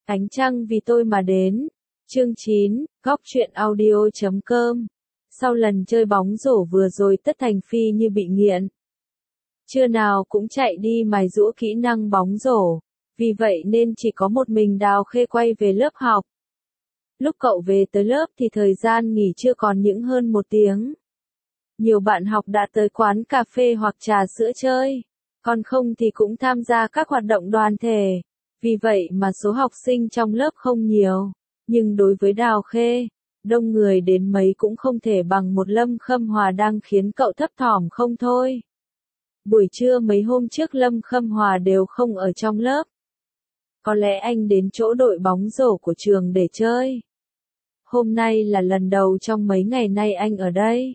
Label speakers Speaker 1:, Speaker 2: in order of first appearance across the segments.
Speaker 1: Ánh trăng vì tôi mà đến. Chương 9, góc truyện audio.com. Sau lần chơi bóng rổ vừa rồi Tất Thành Phi như bị nghiện. Trưa nào cũng chạy đi mài giũa kỹ năng bóng rổ. Vì vậy nên chỉ có một mình Đào Khê quay về lớp học. Lúc cậu về tới lớp thì thời gian nghỉ trưa còn những hơn 1 tiếng. Nhiều bạn học đã tới quán cà phê hoặc trà sữa chơi. Còn không thì cũng tham gia các hoạt động đoàn thể. Vì vậy mà số học sinh trong lớp không nhiều. Nhưng đối với Đào Khê, đông người đến mấy cũng không thể bằng một Lâm Khâm Hòa đang khiến cậu thấp thỏm không thôi. Buổi trưa mấy hôm trước Lâm Khâm Hòa đều không ở trong lớp. Có lẽ anh đến chỗ đội bóng rổ của trường để chơi. Hôm nay là lần đầu trong mấy ngày nay anh ở đây.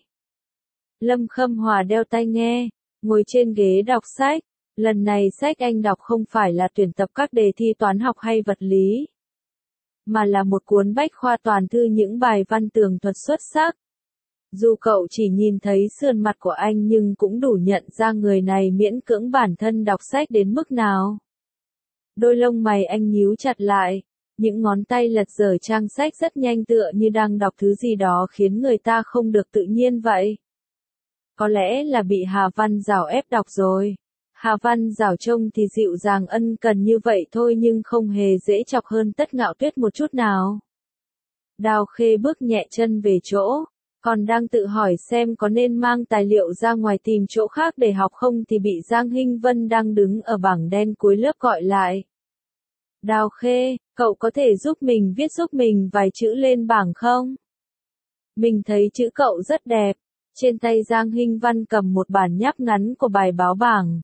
Speaker 1: Lâm Khâm Hòa đeo tai nghe, ngồi trên ghế đọc sách. Lần này sách anh đọc không phải là tuyển tập các đề thi toán học hay vật lý, mà là một cuốn bách khoa toàn thư những bài văn tường thuật xuất sắc. Dù cậu chỉ nhìn thấy sườn mặt của anh nhưng cũng đủ nhận ra người này miễn cưỡng bản thân đọc sách đến mức nào. Đôi lông mày anh nhíu chặt lại, những ngón tay lật dở trang sách rất nhanh tựa như đang đọc thứ gì đó khiến người ta không được tự nhiên vậy. Có lẽ là bị Hà Văn Giảo ép đọc rồi. Hà Văn Giảo trông thì dịu dàng ân cần như vậy thôi nhưng không hề dễ chọc hơn Tất Ngạo Tuyết một chút nào. Đào Khê bước nhẹ chân về chỗ, còn đang tự hỏi xem có nên mang tài liệu ra ngoài tìm chỗ khác để học không thì bị Giang Hinh Vân đang đứng ở bảng đen cuối lớp gọi lại. Đào Khê, cậu có thể giúp mình viết giúp mình vài chữ lên bảng không? Mình thấy chữ cậu rất đẹp. Trên tay Giang Hinh Vân cầm một bản nháp ngắn của bài báo bảng.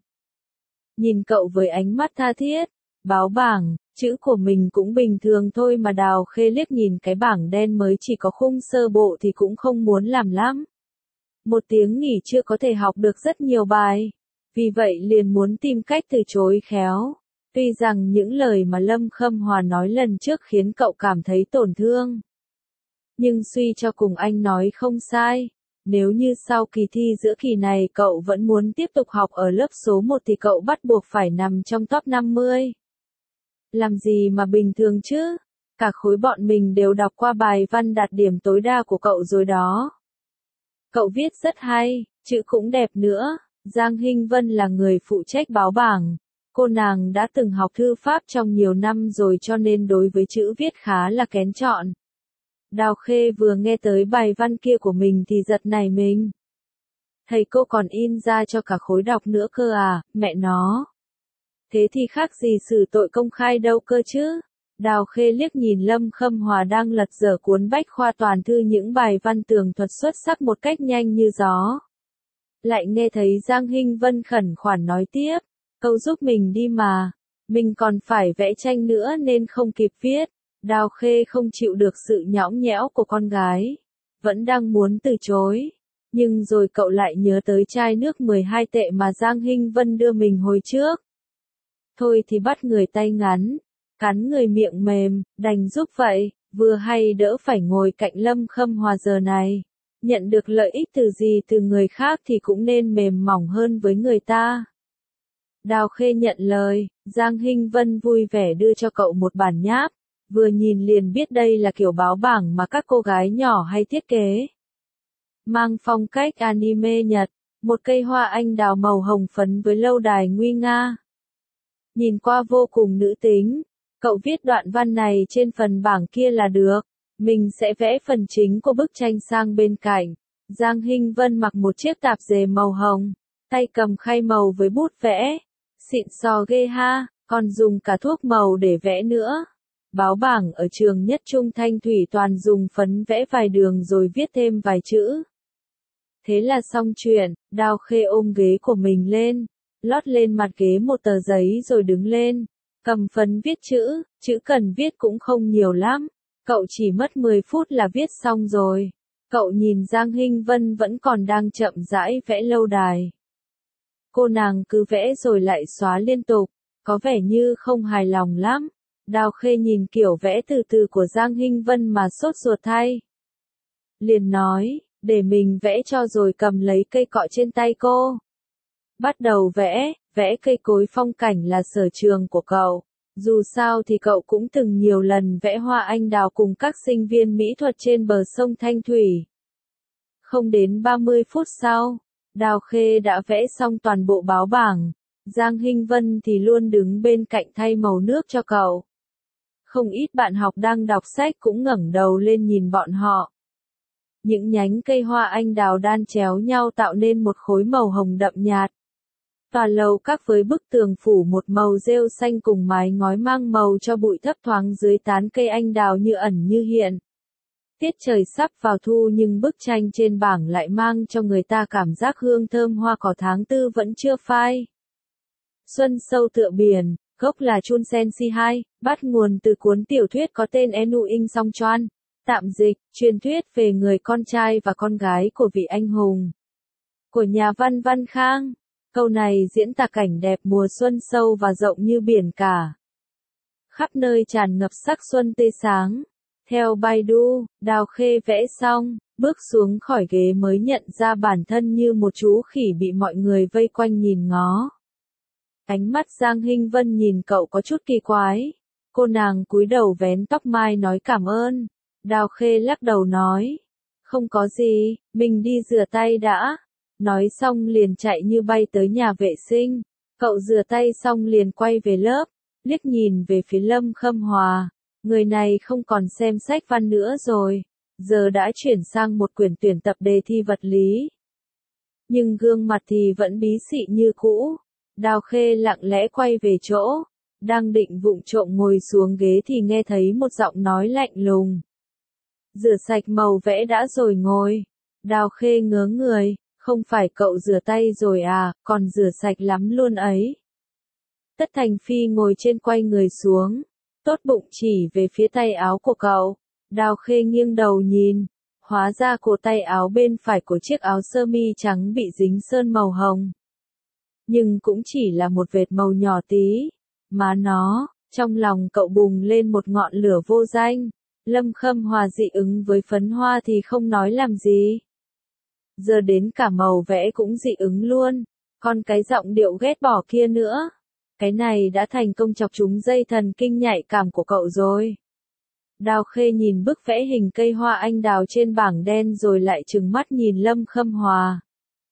Speaker 1: Nhìn cậu với ánh mắt tha thiết, báo bảng, chữ của mình cũng bình thường thôi mà. Đào Khê liếc nhìn cái bảng đen mới chỉ có khung sơ bộ thì cũng không muốn làm lắm. 1 tiếng nghỉ trưa có thể học được rất nhiều bài, vì vậy liền muốn tìm cách từ chối khéo. Tuy rằng những lời mà Lâm Khâm Hòa nói lần trước khiến cậu cảm thấy tổn thương, nhưng suy cho cùng anh nói không sai. Nếu như sau kỳ thi giữa kỳ này cậu vẫn muốn tiếp tục học ở lớp số 1 thì cậu bắt buộc phải nằm trong top 50. Làm gì mà bình thường chứ? Cả khối bọn mình đều đọc qua bài văn đạt điểm tối đa của cậu rồi đó. Cậu viết rất hay, chữ cũng đẹp nữa. Giang Hinh Vân là người phụ trách báo bảng. Cô nàng đã từng học thư pháp trong nhiều năm rồi cho nên đối với chữ viết khá là kén chọn. Đào Khê vừa nghe tới bài văn kia của mình thì giật nảy mình. Thầy cô còn in ra cho cả khối đọc nữa cơ à, mẹ nó. Thế thì khác gì xử tội công khai đâu cơ chứ. Đào Khê liếc nhìn Lâm Khâm Hòa đang lật dở cuốn bách khoa toàn thư những bài văn tường thuật xuất sắc một cách nhanh như gió. Lại nghe thấy Giang Hinh Vân khẩn khoản nói tiếp, cậu giúp mình đi mà, mình còn phải vẽ tranh nữa nên không kịp viết. Đào Khê không chịu được sự nhõng nhẽo của con gái, vẫn đang muốn từ chối, nhưng rồi cậu lại nhớ tới chai nước 12 tệ mà Giang Hinh Vân đưa mình hồi trước. Thôi thì bắt người tay ngắn, cắn người miệng mềm, đành giúp vậy, vừa hay đỡ phải ngồi cạnh Lâm Khâm Hòa giờ này. Nhận được lợi ích từ gì từ người khác thì cũng nên mềm mỏng hơn với người ta. Đào Khê nhận lời, Giang Hinh Vân vui vẻ đưa cho cậu một bản nháp. Vừa nhìn liền biết đây là kiểu báo bảng mà các cô gái nhỏ hay thiết kế. Mang phong cách anime Nhật, một cây hoa anh đào màu hồng phấn với lâu đài nguy nga. Nhìn qua vô cùng nữ tính, cậu viết đoạn văn này trên phần bảng kia là được, mình sẽ vẽ phần chính của bức tranh sang bên cạnh. Giang Hinh Vân mặc một chiếc tạp dề màu hồng, tay cầm khay màu với bút vẽ, xịn sò ghê ha, còn dùng cả thuốc màu để vẽ nữa. Báo bảng ở trường Nhất Trung Thanh Thủy toàn dùng phấn vẽ vài đường rồi viết thêm vài chữ. Thế là xong chuyện. Đào Khê ôm ghế của mình lên, lót lên mặt ghế một tờ giấy rồi đứng lên, cầm phấn viết chữ cần viết cũng không nhiều lắm, cậu chỉ mất 10 phút là viết xong rồi. Cậu nhìn Giang Hinh Vân vẫn còn đang chậm rãi vẽ lâu đài. Cô nàng cứ vẽ rồi lại xóa liên tục, có vẻ như không hài lòng lắm. Đào Khê nhìn kiểu vẽ từ từ của Giang Hinh Vân mà sốt ruột thay. Liền nói, để mình vẽ cho rồi cầm lấy cây cọ trên tay cô. Bắt đầu vẽ cây cối phong cảnh là sở trường của cậu. Dù sao thì cậu cũng từng nhiều lần vẽ hoa anh đào cùng các sinh viên mỹ thuật trên bờ sông Thanh Thủy. Không đến 30 phút sau, Đào Khê đã vẽ xong toàn bộ báo bảng. Giang Hinh Vân thì luôn đứng bên cạnh thay màu nước cho cậu. Không ít bạn học đang đọc sách cũng ngẩng đầu lên nhìn bọn họ. Những nhánh cây hoa anh đào đan chéo nhau tạo nên một khối màu hồng đậm nhạt. Tòa lầu các với bức tường phủ một màu rêu xanh cùng mái ngói mang màu cho bụi thấp thoáng dưới tán cây anh đào như ẩn như hiện. Tiết trời sắp vào thu nhưng bức tranh trên bảng lại mang cho người ta cảm giác hương thơm hoa cỏ tháng tư vẫn chưa phai. Xuân sâu tựa biển, gốc là Chun Sen Si Hai, bắt nguồn từ cuốn tiểu thuyết có tên Enu In Song Choan. Tạm dịch, truyền thuyết về người con trai và con gái của vị anh hùng. Của nhà văn Văn Khang. Câu này diễn tả cảnh đẹp mùa xuân sâu và rộng như biển cả. Khắp nơi tràn ngập sắc xuân tươi sáng. Theo Baidu, Đào Khê vẽ xong, bước xuống khỏi ghế mới nhận ra bản thân như một chú khỉ bị mọi người vây quanh nhìn ngó. Ánh mắt Giang Hinh Vân nhìn cậu có chút kỳ quái. Cô nàng cúi đầu vén tóc mai nói cảm ơn. Đào Khê lắc đầu nói. Không có gì, mình đi rửa tay đã. Nói xong liền chạy như bay tới nhà vệ sinh. Cậu rửa tay xong liền quay về lớp, liếc nhìn về phía Lâm Khâm Hòa. Người này không còn xem sách văn nữa rồi, giờ đã chuyển sang một quyển tuyển tập đề thi vật lý. Nhưng gương mặt thì vẫn bí xị như cũ. Đào Khê lặng lẽ quay về chỗ, đang định vụng trộm ngồi xuống ghế thì nghe thấy một giọng nói lạnh lùng. Rửa sạch màu vẽ đã rồi ngồi. Đào Khê ngớ người, không phải cậu rửa tay rồi à, còn rửa sạch lắm luôn ấy. Tất Thành Phi ngồi trên quay người xuống, tốt bụng chỉ về phía tay áo của cậu. Đào Khê nghiêng đầu nhìn, hóa ra cổ tay áo bên phải của chiếc áo sơ mi trắng bị dính sơn màu hồng. Nhưng cũng chỉ là một vệt màu nhỏ tí, mà nó, trong lòng cậu bùng lên một ngọn lửa vô danh. Lâm Khâm Hòa dị ứng với phấn hoa thì không nói làm gì. Giờ đến cả màu vẽ cũng dị ứng luôn, còn cái giọng điệu ghét bỏ kia nữa. Cái này đã thành công chọc trúng dây thần kinh nhạy cảm của cậu rồi. Đào Khê nhìn bức vẽ hình cây hoa anh đào trên bảng đen rồi lại trừng mắt nhìn Lâm Khâm Hòa.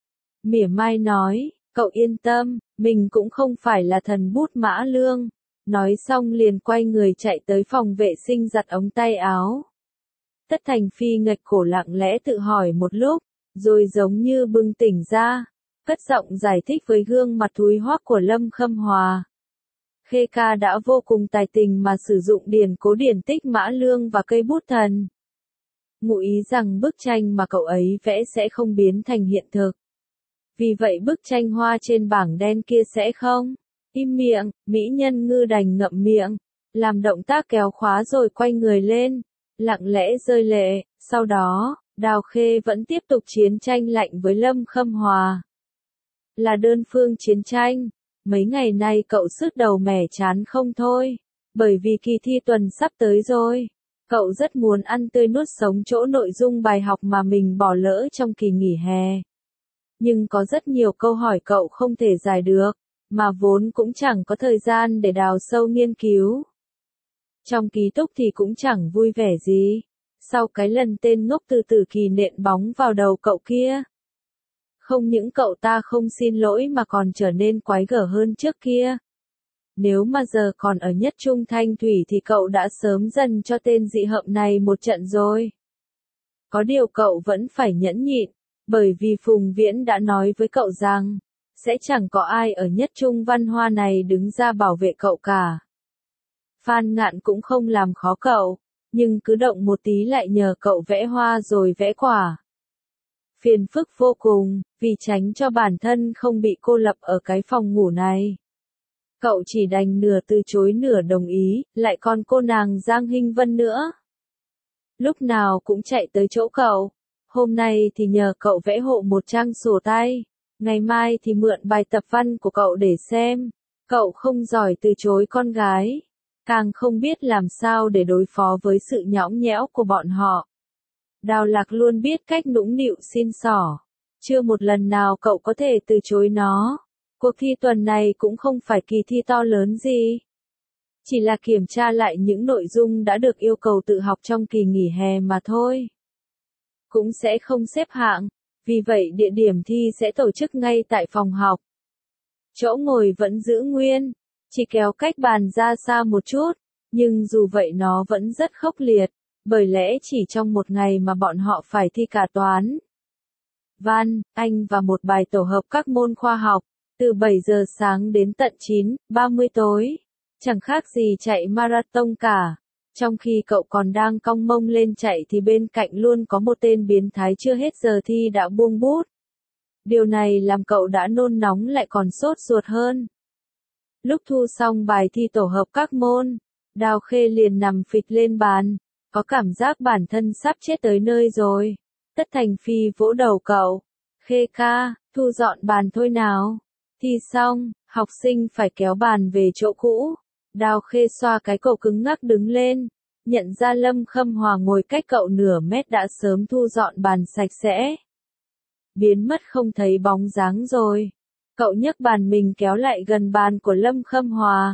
Speaker 1: Mỉa mai nói, cậu yên tâm, mình cũng không phải là thần bút Mã Lương. Nói xong liền quay người chạy tới phòng vệ sinh giặt ống tay áo. Tất Thành Phi nghệch cổ lặng lẽ tự hỏi một lúc, rồi giống như bừng tỉnh ra, cất giọng giải thích với gương mặt thúi hoác của Lâm Khâm Hòa. Khê ca đã vô cùng tài tình mà sử dụng điển cố điển tích Mã Lương và cây bút thần. Ngụ ý rằng bức tranh mà cậu ấy vẽ sẽ không biến thành hiện thực. Vì vậy bức tranh hoa trên bảng đen kia sẽ không. Im miệng, mỹ nhân ngư đành ngậm miệng, làm động tác kéo khóa rồi quay người lên, lặng lẽ rơi lệ. Sau đó, Đào Khê vẫn tiếp tục chiến tranh lạnh với Lâm Khâm Hòa. Là đơn phương chiến tranh. Mấy ngày nay cậu sứt đầu mẻ chán không thôi, bởi vì kỳ thi tuần sắp tới rồi. Cậu rất muốn ăn tươi nuốt sống chỗ nội dung bài học mà mình bỏ lỡ trong kỳ nghỉ hè. Nhưng có rất nhiều câu hỏi cậu không thể giải được, mà vốn cũng chẳng có thời gian để đào sâu nghiên cứu. Trong ký túc thì cũng chẳng vui vẻ gì. Sau cái lần tên ngốc từ Tử Kỳ nện bóng vào đầu cậu kia. Không những cậu ta không xin lỗi mà còn trở nên quái gở hơn trước kia. Nếu mà giờ còn ở nhất trung Thanh Thủy thì cậu đã sớm dần cho tên dị hợm này một trận rồi. Có điều cậu vẫn phải nhẫn nhịn, bởi vì Phùng Viễn đã nói với cậu rằng, sẽ chẳng có ai ở nhất trung văn hoa này đứng ra bảo vệ cậu cả. Phan Ngạn cũng không làm khó cậu, nhưng cứ động một tí lại nhờ cậu vẽ hoa rồi vẽ quả. Phiền phức vô cùng, vì tránh cho bản thân không bị cô lập ở cái phòng ngủ này. Cậu chỉ đành nửa từ chối nửa đồng ý, lại còn cô nàng Giang Hinh Vân nữa. Lúc nào cũng chạy tới chỗ cậu. Hôm nay thì nhờ cậu vẽ hộ một trang sổ tay. Ngày mai thì mượn bài tập văn của cậu để xem. Cậu không giỏi từ chối con gái. Càng không biết làm sao để đối phó với sự nhõng nhẽo của bọn họ. Đào Lạc luôn biết cách nũng nịu xin xỏ. Chưa một lần nào cậu có thể từ chối nó. Cuộc thi tuần này cũng không phải kỳ thi to lớn gì. Chỉ là kiểm tra lại những nội dung đã được yêu cầu tự học trong kỳ nghỉ hè mà thôi. Cũng sẽ không xếp hạng, vì vậy địa điểm thi sẽ tổ chức ngay tại phòng học. Chỗ ngồi vẫn giữ nguyên, chỉ kéo cách bàn ra xa một chút, nhưng dù vậy nó vẫn rất khốc liệt, bởi lẽ chỉ trong một ngày mà bọn họ phải thi cả toán, văn, Anh và một bài tổ hợp các môn khoa học, từ 7 giờ sáng đến tận 9:30 tối. Chẳng khác gì chạy marathon cả. Trong khi cậu còn đang cong mông lên chạy thì bên cạnh luôn có một tên biến thái chưa hết giờ thi đã buông bút. Điều này làm cậu đã nôn nóng lại còn sốt ruột hơn. Lúc thu xong bài thi tổ hợp các môn, Đào Khê liền nằm phịch lên bàn, có cảm giác bản thân sắp chết tới nơi rồi. Tất Thành Phi vỗ đầu cậu. Khê ca, thu dọn bàn thôi nào. Thi xong, học sinh phải kéo bàn về chỗ cũ. Đào Khê xoa cái cổ cứng ngắc đứng lên, nhận ra Lâm Khâm Hòa ngồi cách cậu nửa mét đã sớm thu dọn bàn sạch sẽ. Biến mất không thấy bóng dáng rồi. Cậu nhấc bàn mình kéo lại gần bàn của Lâm Khâm Hòa.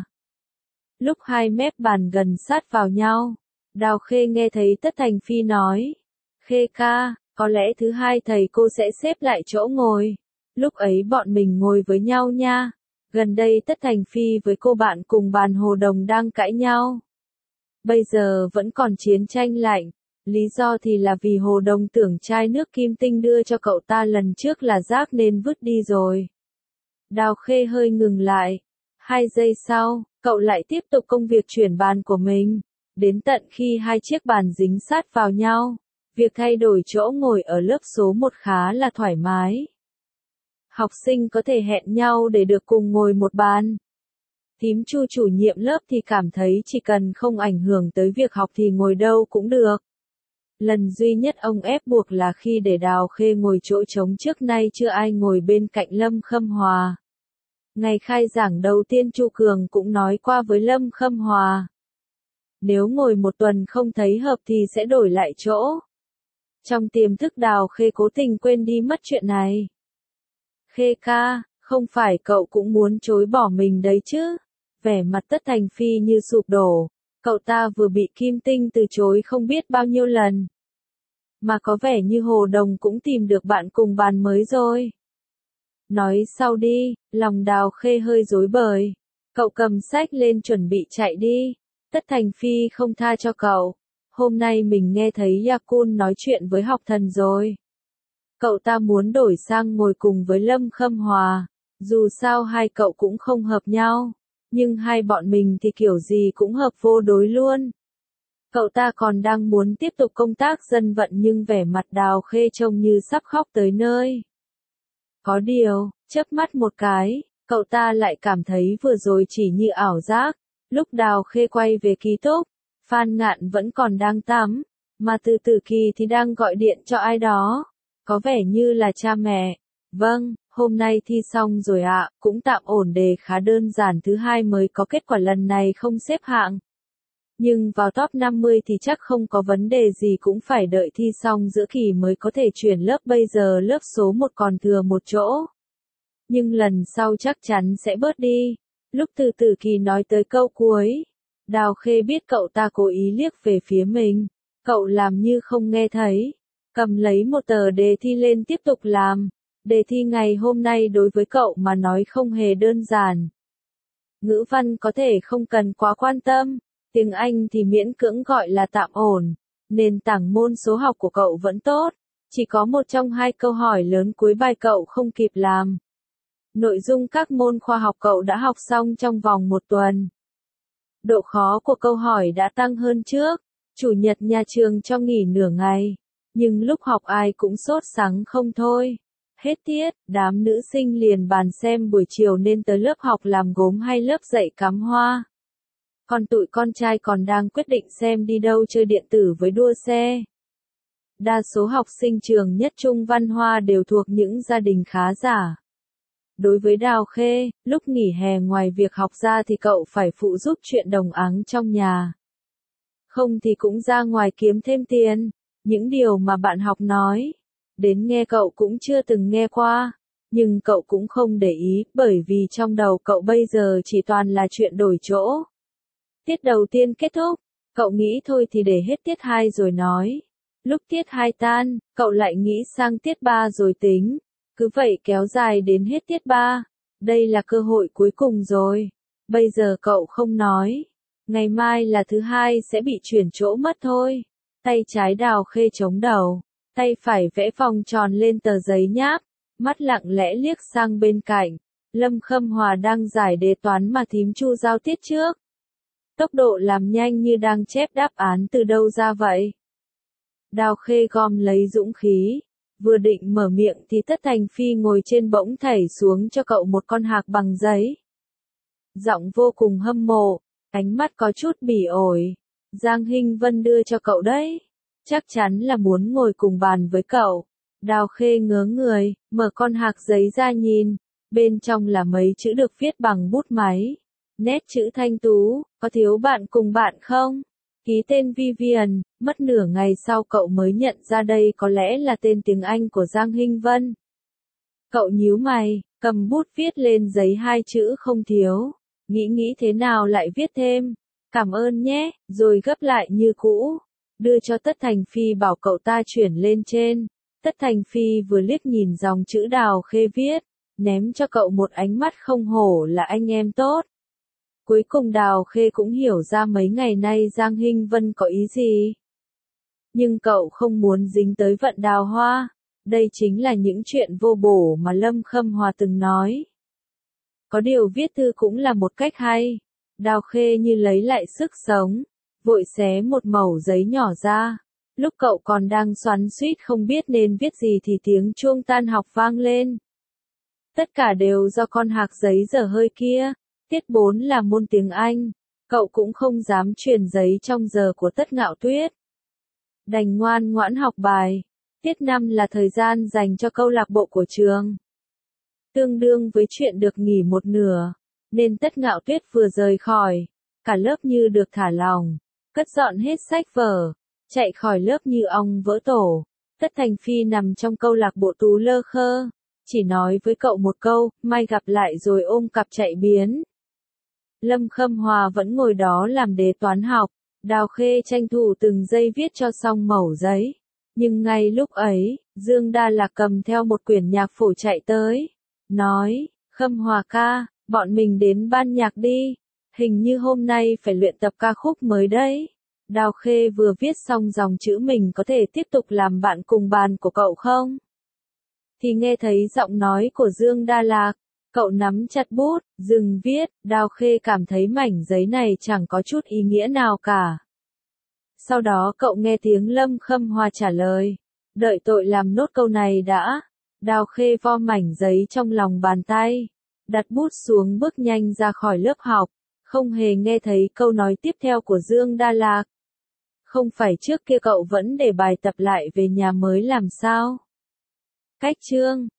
Speaker 1: Lúc hai mép bàn gần sát vào nhau, Đào Khê nghe thấy Tất Thành Phi nói. Khê ca, có lẽ thứ hai thầy cô sẽ xếp lại chỗ ngồi. Lúc ấy bọn mình ngồi với nhau nha. Gần đây Tất Thành Phi với cô bạn cùng bàn Hồ Đồng đang cãi nhau. Bây giờ vẫn còn chiến tranh lạnh. Lý do thì là vì Hồ Đồng tưởng chai nước kim tinh đưa cho cậu ta lần trước là rác nên vứt đi rồi. Đào Khê hơi ngừng lại. 2 giây sau, cậu lại tiếp tục công việc chuyển bàn của mình. Đến tận khi hai chiếc bàn dính sát vào nhau. Việc thay đổi chỗ ngồi ở lớp số 1 khá là thoải mái. Học sinh có thể hẹn nhau để được cùng ngồi một bàn. Thím Chu chủ nhiệm lớp thì cảm thấy chỉ cần không ảnh hưởng tới việc học thì ngồi đâu cũng được. Lần duy nhất ông ép buộc là khi để Đào Khê ngồi chỗ trống, trước nay chưa ai ngồi bên cạnh Lâm Khâm Hòa. Ngày khai giảng đầu tiên Chu Cường cũng nói qua với Lâm Khâm Hòa. Nếu ngồi một tuần không thấy hợp thì sẽ đổi lại chỗ. Trong tiềm thức Đào Khê cố tình quên đi mất chuyện này. Khê ca, không phải cậu cũng muốn chối bỏ mình đấy chứ? Vẻ mặt Tất Thành Phi như sụp đổ. Cậu ta vừa bị Kim Tinh từ chối không biết bao nhiêu lần. Mà có vẻ như Hồ Đồng cũng tìm được bạn cùng bàn mới rồi. Nói sau đi, lòng Đào Khê hơi rối bời. Cậu cầm sách lên chuẩn bị chạy đi. Tất Thành Phi không tha cho cậu. Hôm nay mình nghe thấy Yakun nói chuyện với học thần rồi. Cậu ta muốn đổi sang ngồi cùng với Lâm Khâm Hòa. Dù sao hai cậu cũng không hợp nhau. Nhưng hai bọn mình thì kiểu gì cũng hợp vô đối luôn. Cậu ta còn đang muốn tiếp tục công tác dân vận nhưng vẻ mặt Đào Khê trông như sắp khóc tới nơi. Có điều, chớp mắt một cái, cậu ta lại cảm thấy vừa rồi chỉ như ảo giác. Lúc Đào Khê quay về ký túc, Phan Ngạn vẫn còn đang tắm, mà Từ Tử Kỳ thì đang gọi điện cho ai đó. Có vẻ như là cha mẹ. Vâng, hôm nay thi xong rồi ạ, cũng tạm ổn, đề khá đơn giản, thứ hai mới có kết quả, lần này không xếp hạng. Nhưng vào top 50 thì chắc không có vấn đề gì, cũng phải đợi thi xong giữa kỳ mới có thể chuyển lớp, bây giờ lớp số 1 còn thừa một chỗ. Nhưng lần sau chắc chắn sẽ bớt đi. Lúc Từ Tử Kỳ nói tới câu cuối, Đào Khê biết cậu ta cố ý liếc về phía mình. Cậu làm như không nghe thấy. Cầm lấy một tờ đề thi lên tiếp tục làm. Đề thi ngày hôm nay đối với cậu mà nói không hề đơn giản. Ngữ văn có thể không cần quá quan tâm. Tiếng Anh thì miễn cưỡng gọi là tạm ổn. Nền tảng môn số học của cậu vẫn tốt. Chỉ có một trong hai câu hỏi lớn cuối bài cậu không kịp làm. Nội dung các môn khoa học cậu đã học xong trong vòng một tuần. Độ khó của câu hỏi đã tăng hơn trước. Chủ nhật nhà trường cho nghỉ nửa ngày. Nhưng lúc học ai cũng sốt sắng không thôi. Hết tiết, đám nữ sinh liền bàn xem buổi chiều nên tới lớp học làm gốm hay lớp dạy cắm hoa. Còn tụi con trai còn đang quyết định xem đi đâu chơi điện tử với đua xe. Đa số học sinh trường Nhất Trung Văn Hoa đều thuộc những gia đình khá giả. Đối với Đào Khê, lúc nghỉ hè ngoài việc học ra thì cậu phải phụ giúp chuyện đồng áng trong nhà. Không thì cũng ra ngoài kiếm thêm tiền. Những điều mà bạn học nói, đến nghe cậu cũng chưa từng nghe qua. Nhưng cậu cũng không để ý, bởi vì trong đầu cậu bây giờ chỉ toàn là chuyện đổi chỗ. Tiết đầu tiên kết thúc, cậu nghĩ thôi thì để hết tiết 2 rồi nói. Lúc tiết 2 tan, cậu lại nghĩ sang tiết 3 rồi tính. Cứ vậy kéo dài đến hết tiết 3. Đây là cơ hội cuối cùng rồi. Bây giờ cậu không nói. Ngày mai là thứ 2 sẽ bị chuyển chỗ mất thôi. Tay trái Đào Khê chống đầu. Tay phải vẽ vòng tròn lên tờ giấy nháp. Mắt lặng lẽ liếc sang bên cạnh. Lâm Khâm Hòa đang giải đề toán mà thím Chu giao tiết trước. Tốc độ làm nhanh như đang chép đáp án từ đâu ra vậy. Đào Khê gom lấy dũng khí. Vừa định mở miệng thì Tất Thành Phi ngồi trên bỗng thảy xuống cho cậu một con hạc bằng giấy. Giọng vô cùng hâm mộ, ánh mắt có chút bỉ ổi. Giang Hinh Vân đưa cho cậu đấy. Chắc chắn là muốn ngồi cùng bàn với cậu. Đào Khê ngớ người, mở con hạc giấy ra nhìn. Bên trong là mấy chữ được viết bằng bút máy. Nét chữ thanh tú, có thiếu bạn cùng bạn không? Ký tên Vivian, mất nửa ngày sau cậu mới nhận ra đây có lẽ là tên tiếng Anh của Giang Hinh Vân. Cậu nhíu mày, cầm bút viết lên giấy 2 chữ không thiếu. Nghĩ thế nào lại viết thêm. Cảm ơn nhé, rồi gấp lại như cũ. Đưa cho Tất Thành Phi bảo cậu ta chuyển lên trên. Tất Thành Phi vừa liếc nhìn dòng chữ Đào Khê viết, ném cho cậu một ánh mắt không hổ là anh em tốt. Cuối cùng Đào Khê cũng hiểu ra mấy ngày nay Giang Hinh Vân có ý gì. Nhưng cậu không muốn dính tới vận Đào Hoa. Đây chính là những chuyện vô bổ mà Lâm Khâm Hòa từng nói. Có điều viết thư cũng là một cách hay. Đào Khê như lấy lại sức sống, vội xé một mẩu giấy nhỏ ra. Lúc cậu còn đang xoắn xuýt không biết nên viết gì thì tiếng chuông tan học vang lên. Tất cả đều do con hạc giấy dở hơi kia. Tiết 4 là môn tiếng Anh. Cậu cũng không dám truyền giấy trong giờ của Tất Ngạo Tuyết. Đành ngoan ngoãn học bài. Tiết 5 là thời gian dành cho câu lạc bộ của trường. Tương đương với chuyện được nghỉ một nửa. Nên Tất Ngạo Tuyết vừa rời khỏi. Cả lớp như được thả lỏng. Cất dọn hết sách vở. Chạy khỏi lớp như ong vỡ tổ. Tất Thành Phi nằm trong câu lạc bộ Tú Lơ Khơ. Chỉ nói với cậu một câu, mai gặp lại rồi ôm cặp chạy biến. Lâm Khâm Hòa vẫn ngồi đó làm đề toán học. Đào Khê tranh thủ từng giây viết cho xong mẩu giấy. Nhưng ngay lúc ấy, Dương Đa Lạc cầm theo một quyển nhạc phổ chạy tới. Nói, Khâm Hòa ca, bọn mình đến ban nhạc đi. Hình như hôm nay phải luyện tập ca khúc mới đấy. Đào Khê vừa viết xong dòng chữ mình có thể tiếp tục làm bạn cùng bàn của cậu không? Thì nghe thấy giọng nói của Dương Đa Lạc. Cậu nắm chặt bút, dừng viết. Đào Khê cảm thấy mảnh giấy này chẳng có chút ý nghĩa nào cả. Sau đó cậu nghe tiếng Lâm Khâm Hòa trả lời. Đợi tội làm nốt câu này đã. Đào Khê vo mảnh giấy trong lòng bàn tay. Đặt bút xuống bước nhanh ra khỏi lớp học. Không hề nghe thấy câu nói tiếp theo của Dương Đa Lạc. Không phải trước kia cậu vẫn để bài tập lại về nhà mới làm sao? Cách chương